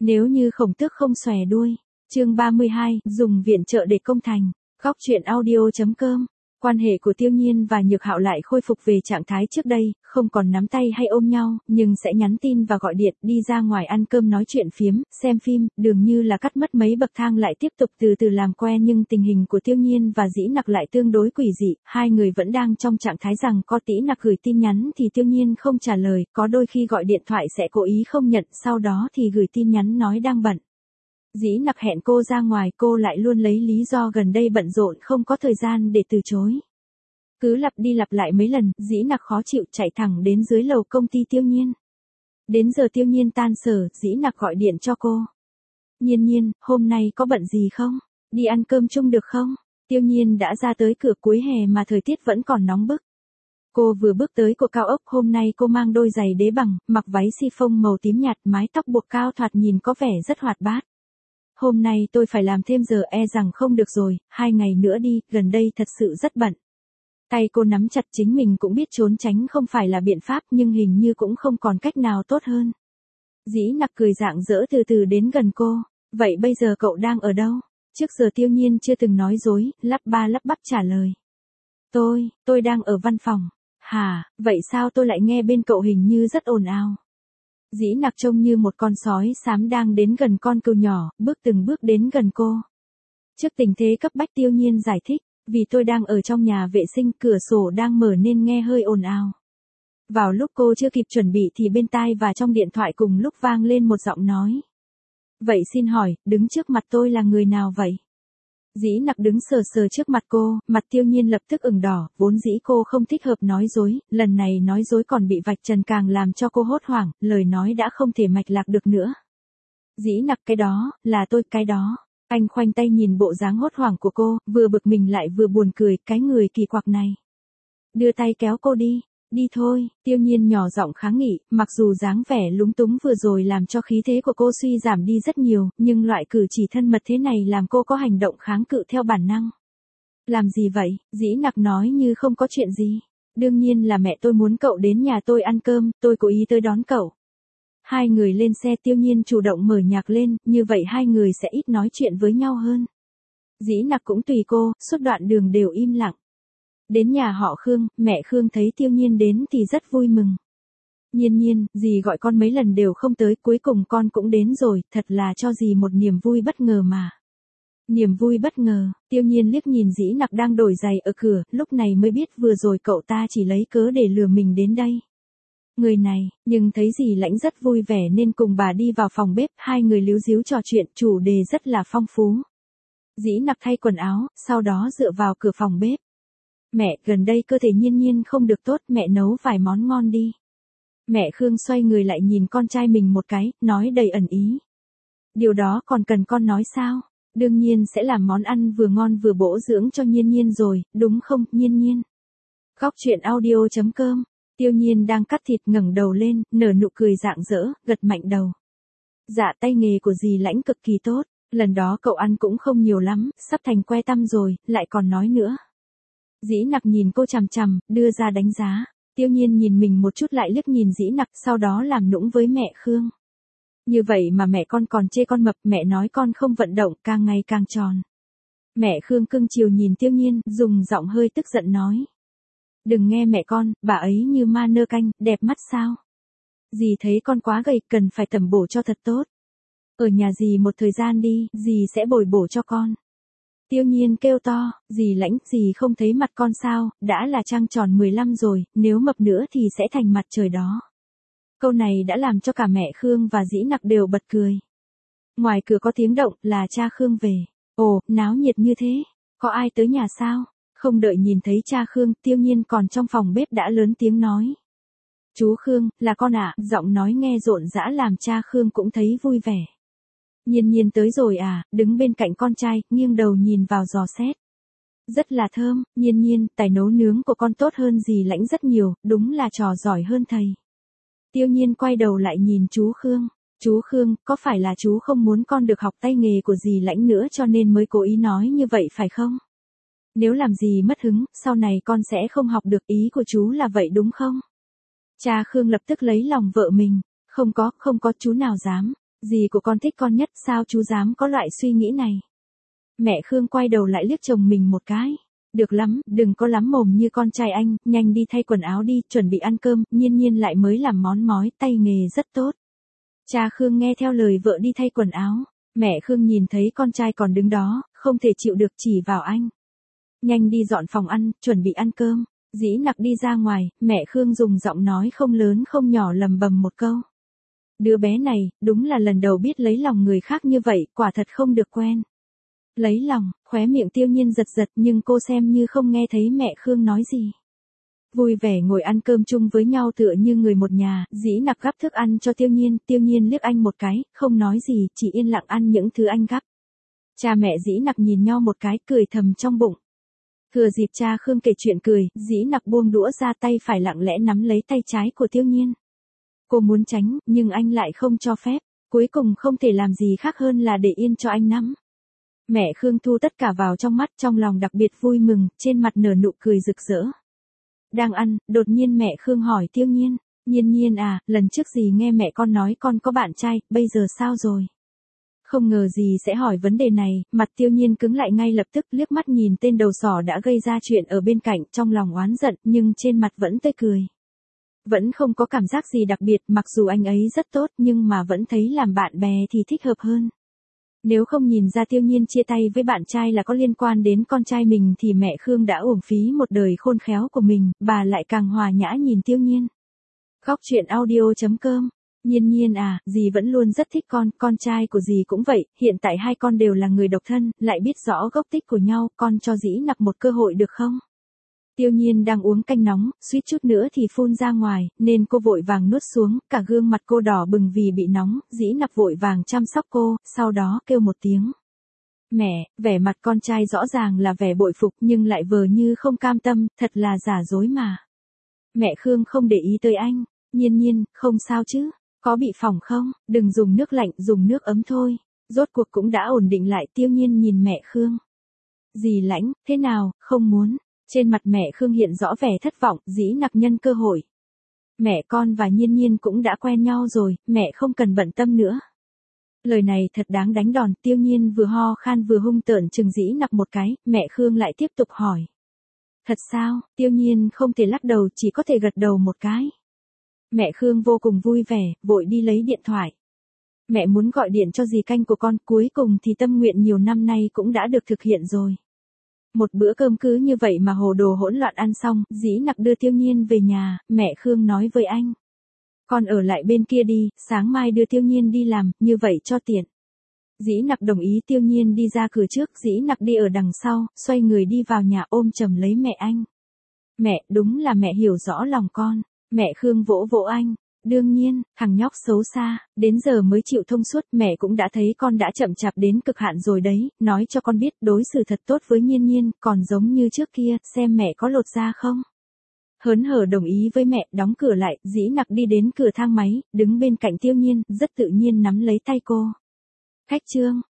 Nếu như khổng tước không xòe đuôi. Chương 32, dùng viện trợ để công thành. Góc truyện audio.com. Quan hệ của Tiêu Nhiên và Nhược Hạo lại khôi phục về trạng thái trước đây, không còn nắm tay hay ôm nhau, nhưng sẽ nhắn tin và gọi điện, đi ra ngoài ăn cơm nói chuyện phiếm, xem phim, dường như là cắt mất mấy bậc thang lại tiếp tục từ từ làm quen, nhưng tình hình của Tiêu Nhiên và Dĩ Nặc lại tương đối quỷ dị, hai người vẫn đang trong trạng thái rằng có Dĩ Nặc gửi tin nhắn thì Tiêu Nhiên không trả lời, có đôi khi gọi điện thoại sẽ cố ý không nhận, sau đó thì gửi tin nhắn nói đang bận. Dĩ Nặc hẹn cô ra ngoài, cô lại luôn lấy lý do gần đây bận rộn không có thời gian để từ chối. Cứ lặp đi lặp lại mấy lần, Dĩ Nặc khó chịu chạy thẳng đến dưới lầu công ty Tiêu Nhiên. Đến giờ Tiêu Nhiên tan sở, Dĩ Nặc gọi điện cho cô. Nhiên Nhiên, hôm nay có bận gì không? Đi ăn cơm chung được không? Tiêu Nhiên đã ra tới cửa, cuối hè mà thời tiết vẫn còn nóng bức. Cô vừa bước tới của cao ốc, hôm nay cô mang đôi giày đế bằng, mặc váy chiffon màu tím nhạt, mái tóc buộc cao thoạt nhìn có vẻ rất hoạt bát. Hôm nay tôi phải làm thêm giờ, e rằng không được rồi, 2 ngày nữa đi, gần đây thật sự rất bận. Tay cô nắm chặt, chính mình cũng biết trốn tránh không phải là biện pháp, nhưng hình như cũng không còn cách nào tốt hơn. Dĩ Nặc cười rạng rỡ từ từ đến gần cô. Vậy bây giờ cậu đang ở đâu? Trước giờ Tiêu Nhiên chưa từng nói dối, lắp ba lắp bắp trả lời. Tôi đang ở văn phòng. Hả, vậy sao tôi lại nghe bên cậu hình như rất ồn ào? Dĩ Nặc trông như một con sói xám đang đến gần con cừu nhỏ, bước từng bước đến gần cô. Trước tình thế cấp bách, Tiêu Nhiên giải thích, vì tôi đang ở trong nhà vệ sinh, cửa sổ đang mở nên nghe hơi ồn ào. Vào lúc cô chưa kịp chuẩn bị thì bên tai và trong điện thoại cùng lúc vang lên một giọng nói. Vậy xin hỏi, đứng trước mặt tôi là người nào vậy? Dĩ Nặc đứng sờ sờ trước mặt cô, mặt Tiêu Nhiên lập tức ửng đỏ, vốn dĩ cô không thích hợp nói dối, lần này nói dối còn bị vạch trần càng làm cho cô hốt hoảng, lời nói đã không thể mạch lạc được nữa. Dĩ Nặc, cái đó, là tôi, cái đó. Anh khoanh tay nhìn bộ dáng hốt hoảng của cô, vừa bực mình lại vừa buồn cười, cái người kỳ quặc này. Đưa tay kéo cô đi. Đi thôi, Tiêu Nhiên nhỏ giọng kháng nghị, mặc dù dáng vẻ lúng túng vừa rồi làm cho khí thế của cô suy giảm đi rất nhiều, nhưng loại cử chỉ thân mật thế này làm cô có hành động kháng cự theo bản năng. Làm gì vậy? Dĩ Nặc nói như không có chuyện gì. Đương nhiên là mẹ tôi muốn cậu đến nhà tôi ăn cơm, tôi cố ý tới đón cậu. Hai người lên xe, Tiêu Nhiên chủ động mở nhạc lên, như vậy hai người sẽ ít nói chuyện với nhau hơn. Dĩ Nặc cũng tùy cô, suốt đoạn đường đều im lặng. Đến nhà họ Khương, mẹ Khương thấy Tiêu Nhiên đến thì rất vui mừng. Nhiên Nhiên, dì gọi con mấy lần đều không tới, cuối cùng con cũng đến rồi, thật là cho dì một niềm vui bất ngờ mà. Niềm vui bất ngờ, Tiêu Nhiên liếc nhìn Dĩ Nặc đang đổi giày ở cửa, lúc này mới biết vừa rồi cậu ta chỉ lấy cớ để lừa mình đến đây. Người này, nhưng thấy dì Lãnh rất vui vẻ nên cùng bà đi vào phòng bếp, hai người líu díu trò chuyện, chủ đề rất là phong phú. Dĩ Nặc thay quần áo, sau đó dựa vào cửa phòng bếp. Mẹ, gần đây cơ thể Nhiên Nhiên không được tốt, mẹ nấu vài món ngon đi. Mẹ Khương xoay người lại nhìn con trai mình một cái, nói đầy ẩn ý. Điều đó còn cần con nói sao? Đương nhiên sẽ làm món ăn vừa ngon vừa bổ dưỡng cho Nhiên Nhiên rồi, đúng không, Nhiên Nhiên? Góc truyện audio.com. Tiêu Nhiên đang cắt thịt ngẩng đầu lên, nở nụ cười rạng rỡ, gật mạnh đầu. Dạ, tay nghề của dì Lãnh cực kỳ tốt, lần đó cậu ăn cũng không nhiều lắm, sắp thành que tăm rồi, lại còn nói nữa. Dĩ Nặc nhìn cô chằm chằm, đưa ra đánh giá. Tiêu Nhiên nhìn mình một chút lại liếc nhìn Dĩ Nặc, sau đó làm nũng với mẹ Khương. Như vậy mà mẹ con còn chê con mập, mẹ nói con không vận động, càng ngày càng tròn. Mẹ Khương cưng chiều nhìn Tiêu Nhiên, dùng giọng hơi tức giận nói. Đừng nghe mẹ con, bà ấy như ma nơ canh, đẹp mắt sao? Dì thấy con quá gầy, cần phải tẩm bổ cho thật tốt. Ở nhà dì một thời gian đi, dì sẽ bồi bổ cho con. Tiêu Nhiên kêu to, dì Lãnh, dì không thấy mặt con sao, đã là trăng tròn 15 rồi, nếu mập nữa thì sẽ thành mặt trời đó. Câu này đã làm cho cả mẹ Khương và Dĩ Nặc đều bật cười. Ngoài cửa có tiếng động, là cha Khương về. Ồ, náo nhiệt như thế, có ai tới nhà sao? Không đợi nhìn thấy cha Khương, Tiêu Nhiên còn trong phòng bếp đã lớn tiếng nói. Chú Khương, là con ạ, giọng nói nghe rộn rã làm cha Khương cũng thấy vui vẻ. Nhiên Nhiên tới rồi à, đứng bên cạnh con trai, nghiêng đầu nhìn vào dò xét. Rất là thơm, Nhiên Nhiên, tài nấu nướng của con tốt hơn dì Lãnh rất nhiều, đúng là trò giỏi hơn thầy. Tiêu Nhiên quay đầu lại nhìn chú Khương. Chú Khương, có phải là chú không muốn con được học tay nghề của dì Lãnh nữa cho nên mới cố ý nói như vậy phải không? Nếu làm gì mất hứng, sau này con sẽ không học được, ý của chú là vậy đúng không? Cha Khương lập tức lấy lòng vợ mình. Không có, chú nào dám. Dì của con thích con nhất, sao chú dám có loại suy nghĩ này? Mẹ Khương quay đầu lại liếc chồng mình một cái. Được lắm, đừng có lắm mồm như con trai anh, nhanh đi thay quần áo đi, chuẩn bị ăn cơm, Nhiên Nhiên lại mới làm món mói, tay nghề rất tốt. Cha Khương nghe theo lời vợ đi thay quần áo. Mẹ Khương nhìn thấy con trai còn đứng đó, không thể chịu được chỉ vào anh. Nhanh đi dọn phòng ăn, chuẩn bị ăn cơm. Dĩ Nặc đi ra ngoài, mẹ Khương dùng giọng nói không lớn không nhỏ lầm bầm một câu. Đứa bé này, đúng là lần đầu biết lấy lòng người khác như vậy, quả thật không được quen. Lấy lòng, khóe miệng Tiêu Nhiên giật giật nhưng cô xem như không nghe thấy mẹ Khương nói gì. Vui vẻ ngồi ăn cơm chung với nhau tựa như người một nhà, Dĩ Nặc gắp thức ăn cho Tiêu Nhiên liếc anh một cái, không nói gì, chỉ yên lặng ăn những thứ anh gắp. Cha mẹ Dĩ Nặc nhìn nhau một cái, cười thầm trong bụng. Thừa dịp cha Khương kể chuyện cười, Dĩ Nặc buông đũa ra, tay phải lặng lẽ nắm lấy tay trái của Tiêu Nhiên. Cô muốn tránh, nhưng anh lại không cho phép, cuối cùng không thể làm gì khác hơn là để yên cho anh nắm. Mẹ Khương thu tất cả vào trong mắt, trong lòng đặc biệt vui mừng, trên mặt nở nụ cười rực rỡ. Đang ăn, đột nhiên mẹ Khương hỏi Tiêu Nhiên, Nhiên à, lần trước dì nghe mẹ con nói con có bạn trai, bây giờ sao rồi? Không ngờ dì sẽ hỏi vấn đề này, mặt Tiêu Nhiên cứng lại ngay lập tức, liếc mắt nhìn tên đầu sỏ đã gây ra chuyện ở bên cạnh, trong lòng oán giận nhưng trên mặt vẫn tươi cười. Vẫn không có cảm giác gì đặc biệt, mặc dù anh ấy rất tốt nhưng mà vẫn thấy làm bạn bè thì thích hợp hơn. Nếu không nhìn ra Tiêu Nhiên chia tay với bạn trai là có liên quan đến con trai mình thì mẹ Khương đã uổng phí một đời khôn khéo của mình, bà lại càng hòa nhã nhìn Tiêu Nhiên. Góc truyện audio.com. Nhiên à, dì vẫn luôn rất thích con trai của dì cũng vậy, hiện tại hai con đều là người độc thân, lại biết rõ gốc tích của nhau, con cho Dĩ Nặc một cơ hội được không? Tiêu Nhiên đang uống canh nóng, suýt chút nữa thì phun ra ngoài, nên cô vội vàng nuốt xuống, cả gương mặt cô đỏ bừng vì bị nóng, Dĩ Nặc vội vàng chăm sóc cô, sau đó kêu một tiếng. Mẹ, vẻ mặt con trai rõ ràng là vẻ bội phục nhưng lại vờ như không cam tâm, thật là giả dối mà. Mẹ Khương không để ý tới anh, Nhiên, không sao chứ, có bị phỏng không, đừng dùng nước lạnh, dùng nước ấm thôi. Rốt cuộc cũng đã ổn định lại. Tiêu Nhiên nhìn mẹ Khương. Dì Lãnh, thế nào, không muốn. Trên mặt mẹ Khương hiện rõ vẻ thất vọng, Dĩ Nặc nhân cơ hội. Mẹ con và Nhiên cũng đã quen nhau rồi, mẹ không cần bận tâm nữa. Lời này thật đáng đánh đòn, Tiêu Nhiên vừa ho khan vừa hung tợn chừng Dĩ Nặc một cái, mẹ Khương lại tiếp tục hỏi. Thật sao, Tiêu Nhiên không thể lắc đầu, chỉ có thể gật đầu một cái. Mẹ Khương vô cùng vui vẻ, vội đi lấy điện thoại. Mẹ muốn gọi điện cho dì Canh của con, cuối cùng thì tâm nguyện nhiều năm nay cũng đã được thực hiện rồi. Một bữa cơm cứ như vậy mà hồ đồ hỗn loạn ăn xong, Dĩ Nặc đưa Tiêu Nhiên về nhà, mẹ Khương nói với anh. Con ở lại bên kia đi, sáng mai đưa Tiêu Nhiên đi làm, như vậy cho tiện. Dĩ Nặc đồng ý. Tiêu Nhiên đi ra cửa trước, Dĩ Nặc đi ở đằng sau, xoay người đi vào nhà ôm chầm lấy mẹ anh. Mẹ, đúng là mẹ hiểu rõ lòng con. Mẹ Khương vỗ vỗ anh. Đương nhiên, thằng nhóc xấu xa, đến giờ mới chịu thông suốt, mẹ cũng đã thấy con đã chậm chạp đến cực hạn rồi đấy, nói cho con biết đối xử thật tốt với Nhiên, còn giống như trước kia, xem mẹ có lột da không. Hớn hở đồng ý với mẹ, đóng cửa lại, Dĩ Nặc đi đến cửa thang máy, đứng bên cạnh Tiêu Nhiên, rất tự nhiên nắm lấy tay cô. Khách Trương,